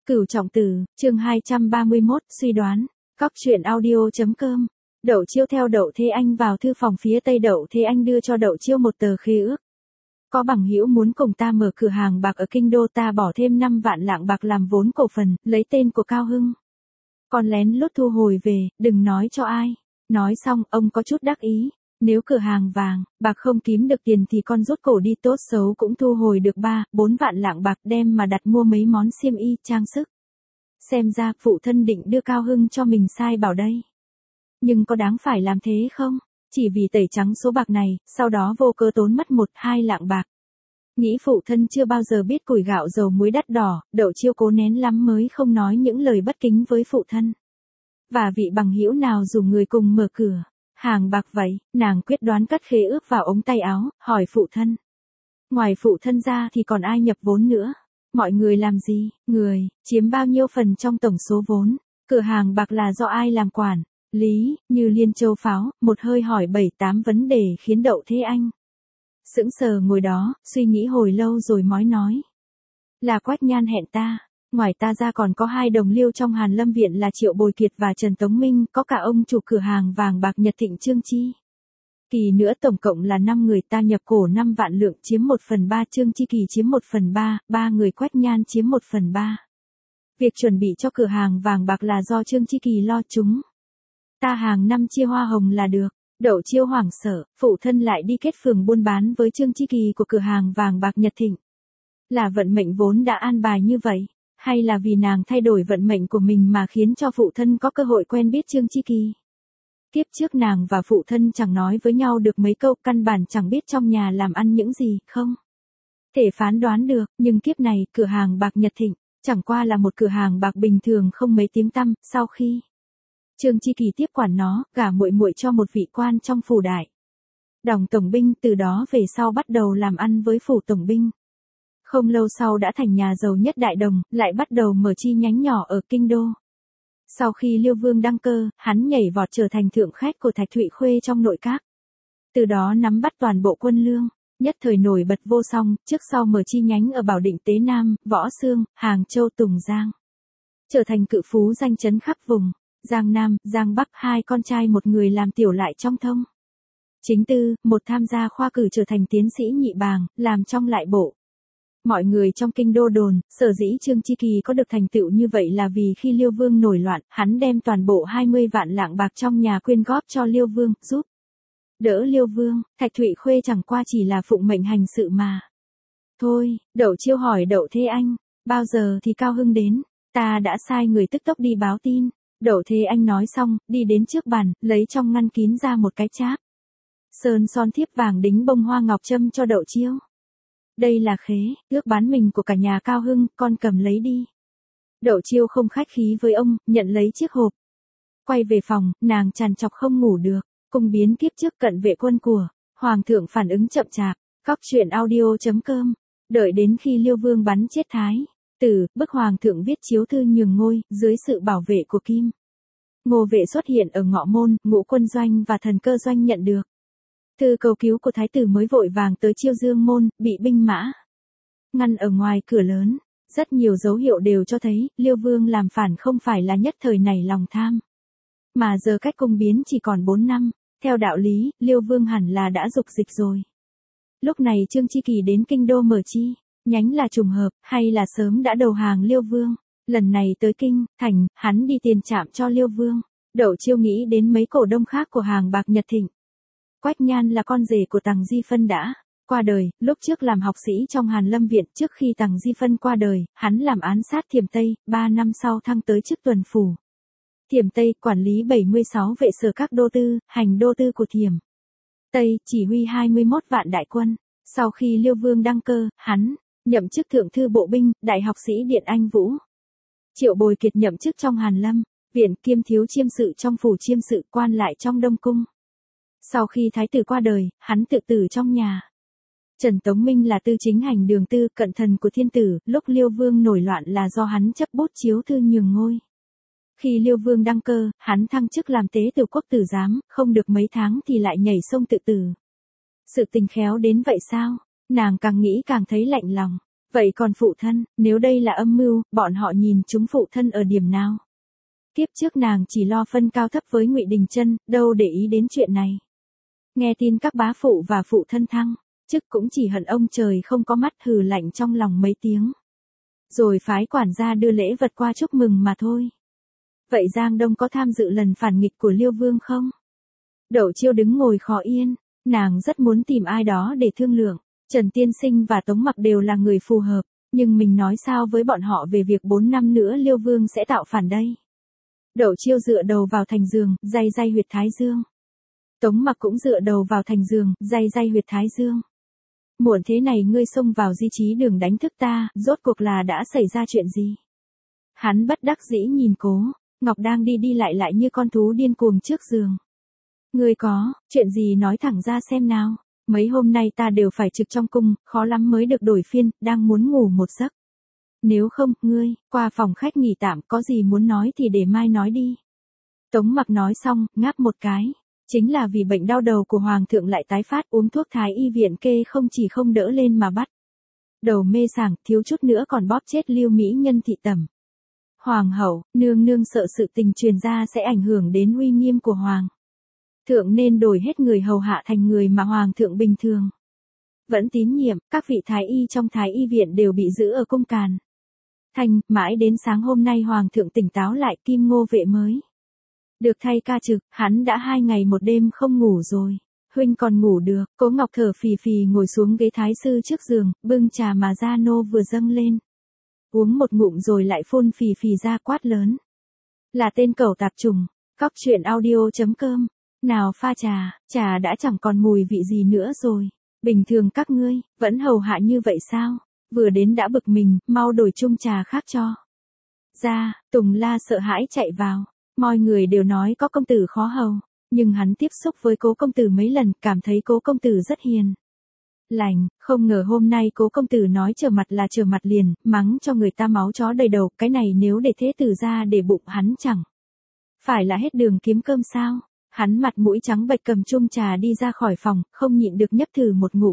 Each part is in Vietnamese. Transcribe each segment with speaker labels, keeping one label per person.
Speaker 1: Cửu Trọng Tử, chương 231, suy đoán. Cóc truyện audio.com. Đậu Chiêu theo Đậu Thế Anh vào thư phòng phía tây. Đậu Thế Anh đưa cho Đậu Chiêu một tờ khế ước. Có bằng hữu muốn cùng ta mở cửa hàng bạc ở kinh đô, ta bỏ thêm 5 vạn lạng bạc làm vốn cổ phần, lấy tên của Cao Hưng. Con lén lút thu hồi về, đừng nói cho ai. Nói xong, ông có chút đắc ý. Nếu cửa hàng vàng, bạc không kiếm được tiền thì con rút cổ đi, tốt xấu cũng thu hồi được 3-4 vạn lạng bạc, đem mà đặt mua mấy món xiêm y, trang sức. Xem ra phụ thân định đưa Cao Hưng cho mình sai bảo đây. Nhưng có đáng phải làm thế không? Chỉ vì tẩy trắng số bạc này, sau đó vô cớ tốn mất 1-2 lạng bạc. Nghĩ phụ thân chưa bao giờ biết củi gạo dầu muối đắt đỏ, Đậu Chiêu cố nén lắm mới không nói những lời bất kính với phụ thân. Và vị bằng hữu nào rủ người cùng mở cửa hàng bạc vậy? Nàng quyết đoán cất khế ước vào ống tay áo, hỏi phụ thân. Ngoài phụ thân ra thì còn ai nhập vốn nữa? Mọi người làm gì? Người, chiếm bao nhiêu phần trong tổng số vốn? Cửa hàng bạc là do ai làm quản? Lý, như liên châu pháo, một hơi hỏi 7-8 vấn đề khiến Đậu Thế Anh sững sờ ngồi đó, suy nghĩ hồi lâu rồi mới nói. Là Quách Nhan hẹn ta. Ngoài ta ra còn có 2 đồng liêu trong Hàn Lâm Viện là Triệu Bồi Kiệt và Trần Tống Minh, có cả ông chủ cửa hàng vàng bạc Nhật Thịnh Trương Chi Kỳ nữa, tổng cộng là 5 người, ta nhập cổ 5 vạn lượng chiếm 1/3, Trương Chi Kỳ chiếm 1/3, 3 người Quách Nhan chiếm 1/3. Việc chuẩn bị cho cửa hàng vàng bạc là do Trương Chi Kỳ lo, chúng ta hàng năm chia hoa hồng là được. Đậu Chiêu hoảng sợ, phụ thân lại đi kết phường buôn bán với Trương Chi Kỳ của cửa hàng vàng bạc Nhật Thịnh. Là vận mệnh vốn đã an bài như vậy, hay là vì nàng thay đổi vận mệnh của mình mà khiến cho phụ thân có cơ hội quen biết Trương Chi Kỳ? Kiếp trước nàng và phụ thân chẳng nói với nhau được mấy câu, căn bản chẳng biết trong nhà làm ăn những gì, không thể phán đoán được, nhưng kiếp này, cửa hàng bạc Nhật Thịnh chẳng qua là một cửa hàng bạc bình thường không mấy tiếng tăm. Sau khi Trương Chi Kỳ tiếp quản nó, gả muội muội cho một vị quan trong phủ đại đồng tổng binh, từ đó về sau bắt đầu làm ăn với phủ tổng binh. Không lâu sau đã thành nhà giàu nhất đại đồng, lại bắt đầu mở chi nhánh nhỏ ở kinh đô. Sau khi Liêu Vương đăng cơ, hắn nhảy vọt trở thành thượng khách của Thạch Thụy Khuê trong nội các. Từ đó nắm bắt toàn bộ quân lương, nhất thời nổi bật vô song, trước sau mở chi nhánh ở Bảo Định, Tế Nam, Võ Xương, Hàng Châu, Tùng Giang. Trở thành cự phú danh chấn khắp vùng Giang Nam, Giang Bắc. 2 con trai một người làm tiểu lại trong thông chính tư, một tham gia khoa cử trở thành tiến sĩ nhị bàng, làm trong lại bộ. Mọi người trong kinh đô đồn, sở dĩ Trương Chi Kỳ có được thành tựu như vậy là vì khi Liêu Vương nổi loạn, hắn đem toàn bộ 20 vạn lạng bạc trong nhà quyên góp cho Liêu Vương, giúp đỡ Liêu Vương. Thạch Thụy Khuê chẳng qua chỉ là phụng mệnh hành sự mà thôi. Đậu Chiêu hỏi Đậu Thế Anh, bao giờ thì Cao Hưng đến? Ta đã sai người tức tốc đi báo tin. Đậu Thế Anh nói xong, đi đến trước bàn, lấy trong ngăn kín ra một cái cháp sơn son thiếp vàng đính bông hoa ngọc trâm cho Đậu Chiêu. Đây là khế ước bán mình của cả nhà Cao Hưng, con cầm lấy đi. Đậu Chiêu không khách khí với ông, nhận lấy chiếc hộp. Quay về phòng, nàng trằn trọc không ngủ được. Cung biến kiếp trước cận vệ quân của Hoàng thượng phản ứng chậm chạp. Cóc truyện audio.com. Đợi đến khi Liêu Vương bắn chết Thái tử, bức Hoàng thượng viết chiếu thư nhường ngôi, dưới sự bảo vệ của Kim Ngô Vệ xuất hiện ở Ngọ Môn, Ngũ Quân Doanh và Thần Cơ Doanh nhận được thư cầu cứu của Thái tử mới vội vàng tới Chiêu Dương Môn, bị binh mã ngăn ở ngoài cửa lớn. Rất nhiều dấu hiệu đều cho thấy, Liêu Vương làm phản không phải là nhất thời nảy lòng tham, mà giờ cách cung biến chỉ còn 4 năm. Theo đạo lý, Liêu Vương hẳn là đã dục dịch rồi. Lúc này Trương Chi Kỳ đến kinh đô mở chi nhánh là trùng hợp, hay là sớm đã đầu hàng Liêu Vương? Lần này tới kinh thành, hắn đi tiền trạm cho Liêu Vương. Đậu Chiêu nghĩ đến mấy cổ đông khác của hàng bạc Nhật Thịnh. Quách Nhan là con rể của Tằng Di Phân đã qua đời, lúc trước làm học sĩ trong Hàn Lâm Viện. Trước khi Tằng Di Phân qua đời, hắn làm án sát Thiểm Tây, 3 năm sau thăng tới chức tuần phủ Thiểm Tây, quản lý 76 vệ sở các đô tư, hành đô tư của Thiểm Tây, chỉ huy 21 vạn đại quân. Sau khi Liêu Vương đăng cơ, hắn nhậm chức thượng thư bộ binh, đại học sĩ Điện Anh Vũ. Triệu Bồi Kiệt nhậm chức trong Hàn Lâm Viện, kiêm thiếu chiêm sự trong phủ chiêm sự, quan lại trong Đông Cung. Sau khi Thái tử qua đời, hắn tự tử trong nhà. Trần Tống Minh là tư chính hành đường tư, cận thần của thiên tử, lúc Liêu Vương nổi loạn là do hắn chấp bút chiếu thư nhường ngôi. Khi Liêu Vương đăng cơ, hắn thăng chức làm tế từ quốc tử giám, không được mấy tháng thì lại nhảy sông tự tử. Sự tình khéo đến vậy sao? Nàng càng nghĩ càng thấy lạnh lòng. Vậy còn phụ thân, nếu đây là âm mưu, bọn họ nhìn chúng phụ thân ở điểm nào? Kiếp trước nàng chỉ lo phân cao thấp với Ngụy Đình Chân, đâu để ý đến chuyện này. Nghe tin các bá phụ và phụ thân thăng chức cũng chỉ hận ông trời không có mắt, hừ lạnh trong lòng mấy tiếng. Rồi phái quản gia đưa lễ vật qua chúc mừng mà thôi. Vậy Giang Đông có tham dự lần phản nghịch của Liêu Vương không? Đậu Chiêu đứng ngồi khó yên, nàng rất muốn tìm ai đó để thương lượng. Trần Tiên Sinh và Tống Mặc đều là người phù hợp, nhưng mình nói sao với bọn họ về việc 4 năm nữa Liêu Vương sẽ tạo phản đây? Đậu Chiêu dựa đầu vào thành giường, day day huyệt thái dương. Tống Mặc cũng dựa đầu vào thành giường, day day huyệt thái dương. Muộn thế này ngươi xông vào Di Chí Đường đánh thức ta, rốt cuộc là đã xảy ra chuyện gì? Hắn bất đắc dĩ nhìn Cố Ngọc đang đi đi lại lại như con thú điên cuồng trước giường. Ngươi có chuyện gì nói thẳng ra xem nào? Mấy hôm nay ta đều phải trực trong cung, khó lắm mới được đổi phiên, đang muốn ngủ một giấc. Nếu không, ngươi, qua phòng khách nghỉ tạm, có gì muốn nói thì để mai nói đi. Tống Mặc nói xong, ngáp một cái. Chính là vì bệnh đau đầu của Hoàng thượng lại tái phát, uống thuốc Thái y viện kê không chỉ không đỡ lên mà bắt đầu mê sảng, thiếu chút nữa còn bóp chết Lưu Mỹ Nhân thị tẩm. Hoàng hậu, nương nương sợ sự tình truyền ra sẽ ảnh hưởng đến uy nghiêm của Hoàng thượng nên đổi hết người hầu hạ thành người mà Hoàng thượng bình thường vẫn tín nhiệm. Các vị thái y trong Thái y viện đều bị giữ ở cung Càn Thành, mãi đến sáng hôm nay Hoàng thượng tỉnh táo lại, Kim Ngô vệ mới được thay ca trực, hắn đã 2 ngày 1 đêm không ngủ rồi. Huynh còn ngủ được? Cố Ngọc thở phì phì ngồi xuống ghế thái sư trước giường, bưng trà mà Gia Nô vừa dâng lên. Uống một ngụm rồi lại phun phì phì ra quát lớn. Là tên cẩu tạp trùng. Cóc truyện audio.com. Nào pha trà, trà đã chẳng còn mùi vị gì nữa rồi. Bình thường các ngươi, vẫn hầu hạ như vậy sao? Vừa đến đã bực mình, mau đổi chung trà khác cho. Ra, Tùng La sợ hãi chạy vào. Mọi người đều nói có công tử khó hầu, nhưng hắn tiếp xúc với Cố công tử mấy lần, cảm thấy Cố công tử rất hiền lành, không ngờ hôm nay Cố công tử nói trở mặt là trở mặt liền, mắng cho người ta máu chó đầy đầu, cái này nếu để thế tử ra để bụng hắn chẳng phải là hết đường kiếm cơm sao? Hắn mặt mũi trắng bệch cầm chung trà đi ra khỏi phòng, không nhịn được nhấp thử một ngụm.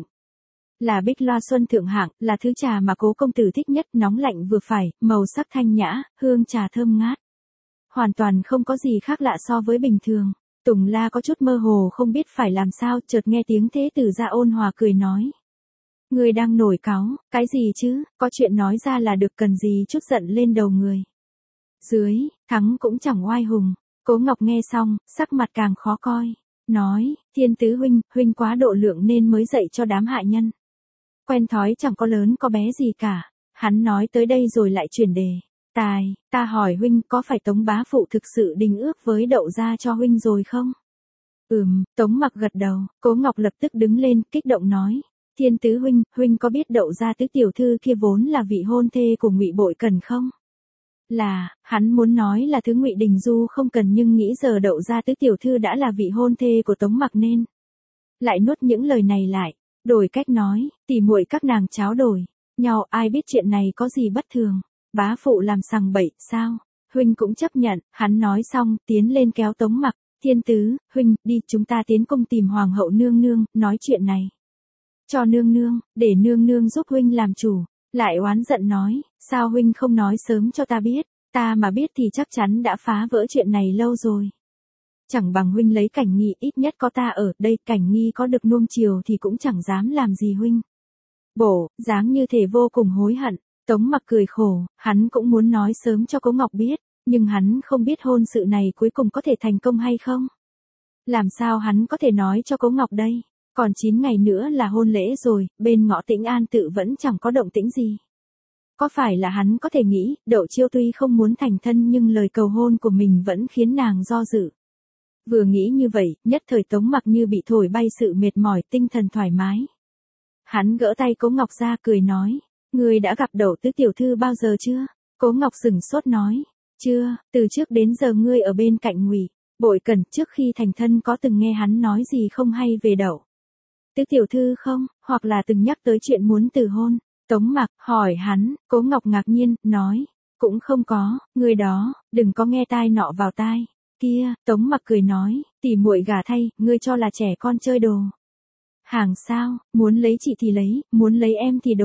Speaker 1: Là Bích Loa Xuân thượng hạng, là thứ trà mà Cố công tử thích nhất, nóng lạnh vừa phải, màu sắc thanh nhã, hương trà thơm ngát. Hoàn toàn không có gì khác lạ so với bình thường. Tùng La có chút mơ hồ không biết phải làm sao, chợt nghe tiếng thế tử ra ôn hòa cười nói. Người đang nổi cáu, cái gì chứ, có chuyện nói ra là được, cần gì chút giận lên đầu người. Dưới, thắng cũng chẳng oai hùng. Cố Ngọc nghe xong, sắc mặt càng khó coi. Nói, Thiên tứ huynh quá độ lượng nên mới dạy cho đám hạ nhân. Quen thói chẳng có lớn có bé gì cả. Hắn nói tới đây rồi lại chuyển đề. Ta hỏi huynh có phải Tống bá phụ thực sự đính ước với Đậu gia cho huynh rồi không? Tống Mặc gật đầu. Cố Ngọc lập tức đứng lên, kích động nói. Thiên tứ huynh có biết Đậu gia tứ tiểu thư kia vốn là vị hôn thê của Ngụy Bội Cần không? Là, hắn muốn nói là thứ Ngụy Đình Du không cần, nhưng nghĩ giờ Đậu gia tứ tiểu thư đã là vị hôn thê của Tống Mặc nên lại nuốt những lời này lại, đổi cách nói, tỉ muội các nàng tráo đổi nhau, ai biết chuyện này có gì bất thường. Bá phụ làm sằng bậy, sao? Huynh cũng chấp nhận. Hắn nói xong, tiến lên kéo Tống Mặc. Thiên tứ, huynh, đi, chúng ta tiến cung tìm hoàng hậu nương nương, nói chuyện này cho nương nương, để nương nương giúp huynh làm chủ. Lại oán giận nói, sao huynh không nói sớm cho ta biết, ta mà biết thì chắc chắn đã phá vỡ chuyện này lâu rồi. Chẳng bằng huynh lấy Cảnh Nghi, ít nhất có ta ở đây, Cảnh Nghi có được nuông chiều thì cũng chẳng dám làm gì huynh. Bổ, dáng như thể vô cùng hối hận. Tống Mặc cười khổ, hắn cũng muốn nói sớm cho Cố Ngọc biết, nhưng hắn không biết hôn sự này cuối cùng có thể thành công hay không. Làm sao hắn có thể nói cho Cố Ngọc đây? Còn 9 ngày nữa là hôn lễ rồi, bên ngõ Tĩnh An tự vẫn chẳng có động tĩnh gì. Có phải là hắn có thể nghĩ, Đậu Chiêu tuy không muốn thành thân nhưng lời cầu hôn của mình vẫn khiến nàng do dự. Vừa nghĩ như vậy, nhất thời Tống Mặc như bị thổi bay sự mệt mỏi, tinh thần thoải mái. Hắn gỡ tay Cố Ngọc ra cười nói. Ngươi đã gặp Đậu tứ tiểu thư bao giờ chưa? Cố Ngọc sửng sốt nói. Chưa, từ trước đến giờ ngươi ở bên cạnh Ngụy Bội Cần, trước khi thành thân có từng nghe hắn nói gì không hay về Đậu tứ tiểu thư không, hoặc là từng nhắc tới chuyện muốn từ hôn? Tống Mặc hỏi hắn. Cố Ngọc ngạc nhiên, nói. Cũng không có, người đó, đừng có nghe tai nọ vào tai kia. Tống Mặc cười nói, tỉ muội gả thay, ngươi cho là trẻ con chơi đồ hàng sao? Muốn lấy chị thì lấy, muốn lấy em thì đổi.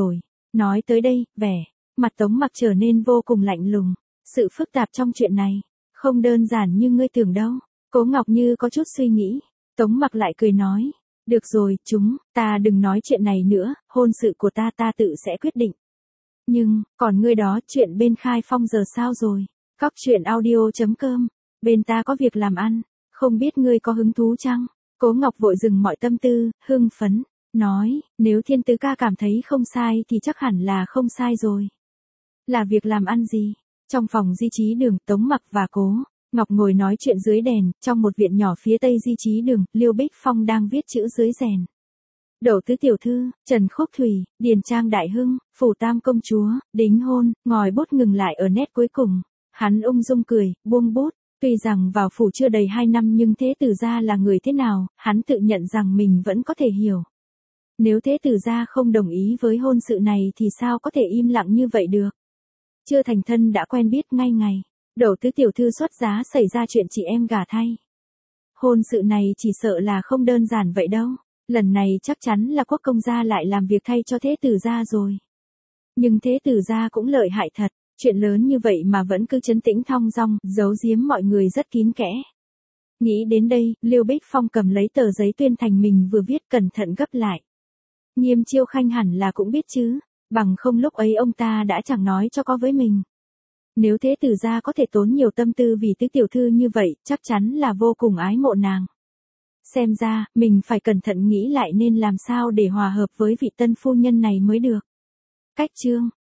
Speaker 1: Nói tới đây, vẻ mặt Tống Mặc trở nên vô cùng lạnh lùng. Sự phức tạp trong chuyện này, không đơn giản như ngươi tưởng đâu. Cố Ngọc Như có chút suy nghĩ. Tống Mặc lại cười nói. Được rồi, ta đừng nói chuyện này nữa, hôn sự của ta tự sẽ quyết định. Nhưng, còn ngươi đó, chuyện bên Khai Phong giờ sao rồi? Cóc truyện audio.com, bên ta có việc làm ăn, không biết ngươi có hứng thú chăng? Cố Ngọc vội dừng mọi tâm tư, hưng phấn, nói, nếu Thiên Tứ ca cảm thấy không sai thì chắc hẳn là không sai rồi. Là việc làm ăn gì? Trong phòng Di Trí Đường, Tống Mặc và Cố Ngọc ngồi nói chuyện dưới đèn, trong một viện nhỏ phía tây Di Trí Đường, Liêu Bích Phong đang viết chữ dưới rèn. Đậu tứ tiểu thư, Trần Khúc Thủy, Điền Trang Đại Hưng, Phủ Tam Công Chúa, đính hôn, ngòi bút ngừng lại ở nét cuối cùng. Hắn ung dung cười, buông bút. Tuy rằng vào phủ chưa đầy 2 năm nhưng Thế Tử gia là người thế nào, hắn tự nhận rằng mình vẫn có thể hiểu. Nếu Thế Tử gia không đồng ý với hôn sự này thì sao có thể im lặng như vậy được. Chưa thành thân đã quen biết ngay ngày. Đậu tứ tiểu thư xuất giá xảy ra chuyện chị em gả thay. Hôn sự này chỉ sợ là không đơn giản vậy đâu. Lần này chắc chắn là Quốc công gia lại làm việc thay cho Thế Tử gia rồi. Nhưng Thế Tử gia cũng lợi hại thật. Chuyện lớn như vậy mà vẫn cứ trấn tĩnh thong dong, giấu giếm mọi người rất kín kẽ. Nghĩ đến đây, Liêu Bích Phong cầm lấy tờ giấy tuyên thành mình vừa viết cẩn thận gấp lại. Nghiêm Chiêu Khanh hẳn là cũng biết chứ, bằng không lúc ấy ông ta đã chẳng nói cho có với mình. Nếu Thế Tử gia có thể tốn nhiều tâm tư vì tứ tiểu thư như vậy, chắc chắn là vô cùng ái mộ nàng. Xem ra, mình phải cẩn thận nghĩ lại nên làm sao để hòa hợp với vị tân phu nhân này mới được. Cách chương